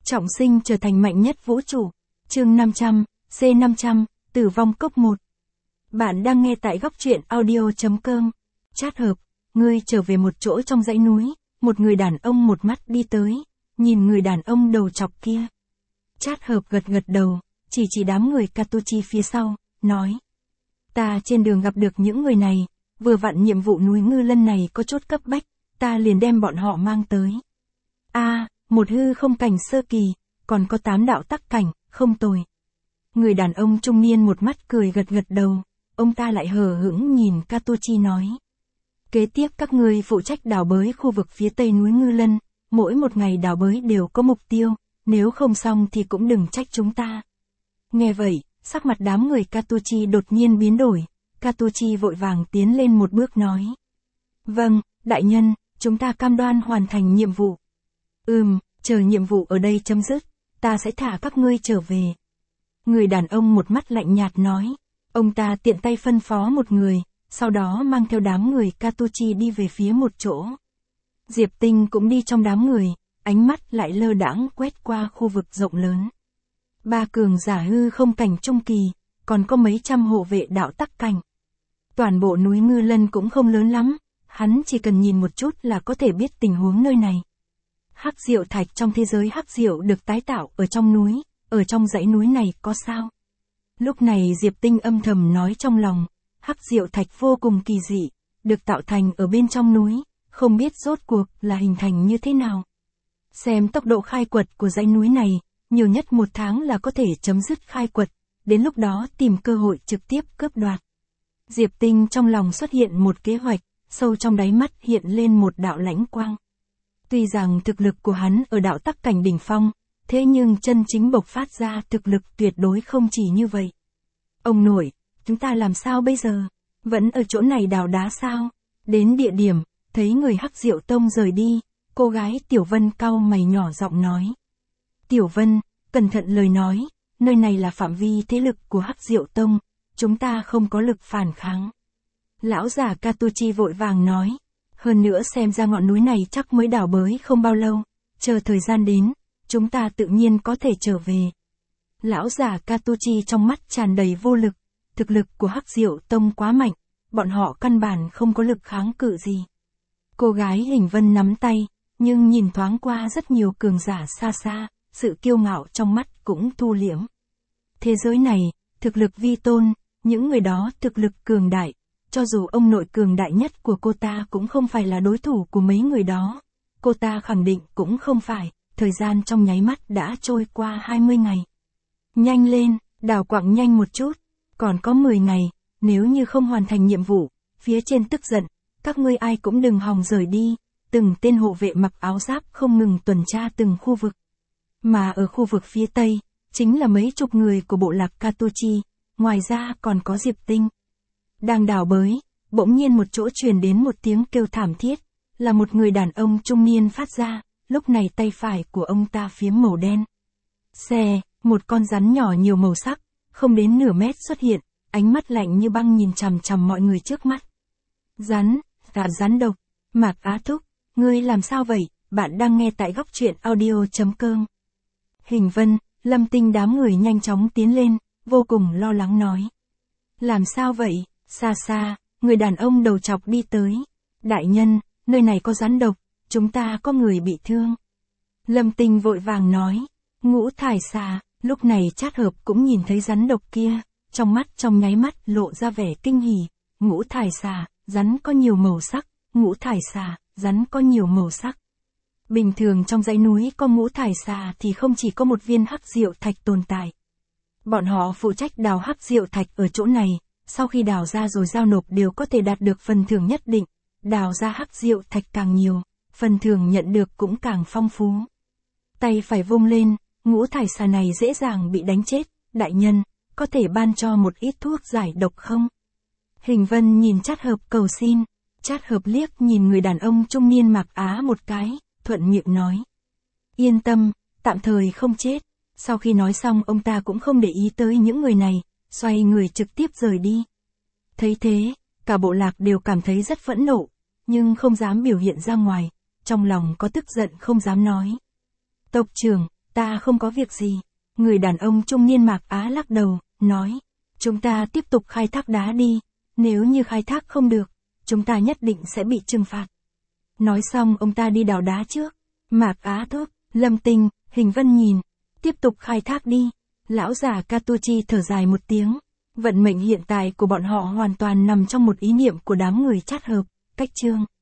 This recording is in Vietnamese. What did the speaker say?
Trọng sinh trở thành mạnh nhất vũ trụ. Chương 500, C500, Tử vong cốc 1. Bạn đang nghe tại góc truyện audio.com. Chat hợp, ngươi trở về một chỗ trong dãy núi, một người đàn ông một mắt đi tới, nhìn người đàn ông đầu chọc kia. Chat hợp gật gật đầu, chỉ đám người Katochi phía sau, nói. Ta trên đường gặp được những người này, vừa vặn nhiệm vụ núi ngư lân này có chốt cấp bách, ta liền đem bọn họ mang tới. Một hư không cảnh sơ kỳ, còn có 8 đạo tắc cảnh, không tồi. Người đàn ông trung niên một mắt cười gật gật đầu, ông ta lại hờ hững nhìn Katochi nói. Kế tiếp các ngươi phụ trách đào bới khu vực phía tây núi ngư lân, mỗi một ngày đào bới đều có mục tiêu, nếu không xong thì cũng đừng trách chúng ta. Nghe vậy, sắc mặt đám người Katochi đột nhiên biến đổi, Katochi vội vàng tiến lên một bước nói. Vâng, đại nhân, chúng ta cam đoan hoàn thành nhiệm vụ. Chờ nhiệm vụ ở đây chấm dứt, ta sẽ thả các ngươi trở về. Người đàn ông một mắt lạnh nhạt nói, ông ta tiện tay phân phó một người, sau đó mang theo đám người Katochi đi về phía một chỗ. Diệp Tinh cũng đi trong đám người, ánh mắt lại lơ đãng quét qua khu vực rộng lớn. 3 cường giả hư không cảnh trung kỳ, còn có mấy trăm hộ vệ đạo tắc cảnh. Toàn bộ núi ngư lân cũng không lớn lắm, hắn chỉ cần nhìn một chút là có thể biết tình huống nơi này. Hắc diệu thạch trong thế giới hắc diệu được tái tạo ở trong núi, ở trong dãy núi này có sao? Lúc này Diệp Tinh âm thầm nói trong lòng, hắc diệu thạch vô cùng kỳ dị, được tạo thành ở bên trong núi, không biết rốt cuộc là hình thành như thế nào. Xem tốc độ khai quật của dãy núi này, nhiều nhất 1 tháng là có thể chấm dứt khai quật, đến lúc đó tìm cơ hội trực tiếp cướp đoạt. Diệp Tinh trong lòng xuất hiện một kế hoạch, sâu trong đáy mắt hiện lên một đạo lãnh quang. Tuy rằng thực lực của hắn ở đạo tắc cảnh đỉnh phong, thế nhưng chân chính bộc phát ra thực lực tuyệt đối không chỉ như vậy. Ông nội, chúng ta làm sao bây giờ? Vẫn ở chỗ này đào đá sao? Đến địa điểm, thấy người Hắc Diệu Tông rời đi, cô gái Tiểu Vân cau mày nhỏ giọng nói. Tiểu Vân, cẩn thận lời nói, nơi này là phạm vi thế lực của Hắc Diệu Tông, chúng ta không có lực phản kháng. Lão giả Katochi vội vàng nói. Hơn nữa xem ra ngọn núi này chắc mới đào bới không bao lâu, chờ thời gian đến, chúng ta tự nhiên có thể trở về. Lão giả Katochi trong mắt tràn đầy vô lực, thực lực của Hắc Diệu Tông quá mạnh, bọn họ căn bản không có lực kháng cự gì. Cô gái Hình Vân nắm tay, nhưng nhìn thoáng qua rất nhiều cường giả xa xa, sự kiêu ngạo trong mắt cũng thu liễm. Thế giới này, thực lực vi tôn, những người đó thực lực cường đại. Cho dù ông nội cường đại nhất của cô ta cũng không phải là đối thủ của mấy người đó. Cô ta khẳng định cũng không phải, thời gian trong nháy mắt đã trôi qua 20 ngày. Nhanh lên, đào quặng nhanh một chút, còn có 10 ngày, nếu như không hoàn thành nhiệm vụ, phía trên tức giận, các ngươi ai cũng đừng hòng rời đi, từng tên hộ vệ mặc áo giáp không ngừng tuần tra từng khu vực. Mà ở khu vực phía tây, chính là mấy chục người của bộ lạc Katochi, ngoài ra còn có Diệp Tinh. Đang đào bới, bỗng nhiên một chỗ truyền đến một tiếng kêu thảm thiết, là một người đàn ông trung niên phát ra, lúc này tay phải của ông ta phiếm màu đen. Một con rắn nhỏ nhiều màu sắc, không đến nửa mét xuất hiện, ánh mắt lạnh như băng nhìn chằm chằm mọi người trước mắt. Rắn độc, Mạc Á Thúc, ngươi làm sao vậy, bạn đang nghe tại góc truyện audio.com. Hình Vân, Lâm Tinh đám người nhanh chóng tiến lên, vô cùng lo lắng nói. Làm sao vậy? Xa xa, người đàn ông đầu chọc đi tới. Đại nhân, nơi này có rắn độc, chúng ta có người bị thương. Lâm Tinh vội vàng nói. Ngũ thải xà, lúc này Trát Hợp cũng nhìn thấy rắn độc kia, trong mắt trong nháy mắt lộ ra vẻ kinh hỉ. Ngũ thải xà, rắn có nhiều màu sắc, ngũ thải xà, rắn có nhiều màu sắc. Bình thường trong dãy núi có ngũ thải xà thì không chỉ có một viên hắc diệu thạch tồn tại. Bọn họ phụ trách đào hắc diệu thạch ở chỗ này. Sau khi đào ra rồi giao nộp đều có thể đạt được phần thưởng nhất định, đào ra hắc diệu thạch càng nhiều, phần thưởng nhận được cũng càng phong phú. Tay phải vung lên, ngũ thải xà này dễ dàng bị đánh chết, đại nhân, có thể ban cho một ít thuốc giải độc không? Hình Vân nhìn Trát Hợp cầu xin, Trát Hợp liếc nhìn người đàn ông trung niên Mạc Á một cái, thuận miệng nói. Yên tâm, tạm thời không chết. Sau khi nói xong ông ta cũng không để ý tới những người này. Xoay người trực tiếp rời đi. Thấy thế, cả bộ lạc đều cảm thấy rất phẫn nộ, nhưng không dám biểu hiện ra ngoài, trong lòng có tức giận không dám nói. Ta không có việc gì. Người đàn ông trung niên Mạc Á lắc đầu, nói. Chúng ta tiếp tục khai thác đá đi. Nếu như khai thác không được, chúng ta nhất định sẽ bị trừng phạt. Nói xong ông ta đi đào đá trước. Mạc Á thốt, Lâm Tinh, Hình Vân nhìn. Tiếp tục khai thác đi. Lão già Katuchi thở dài một tiếng. Vận mệnh hiện tại của bọn họ hoàn toàn nằm trong một ý niệm của đám người chát hợp. Cách chương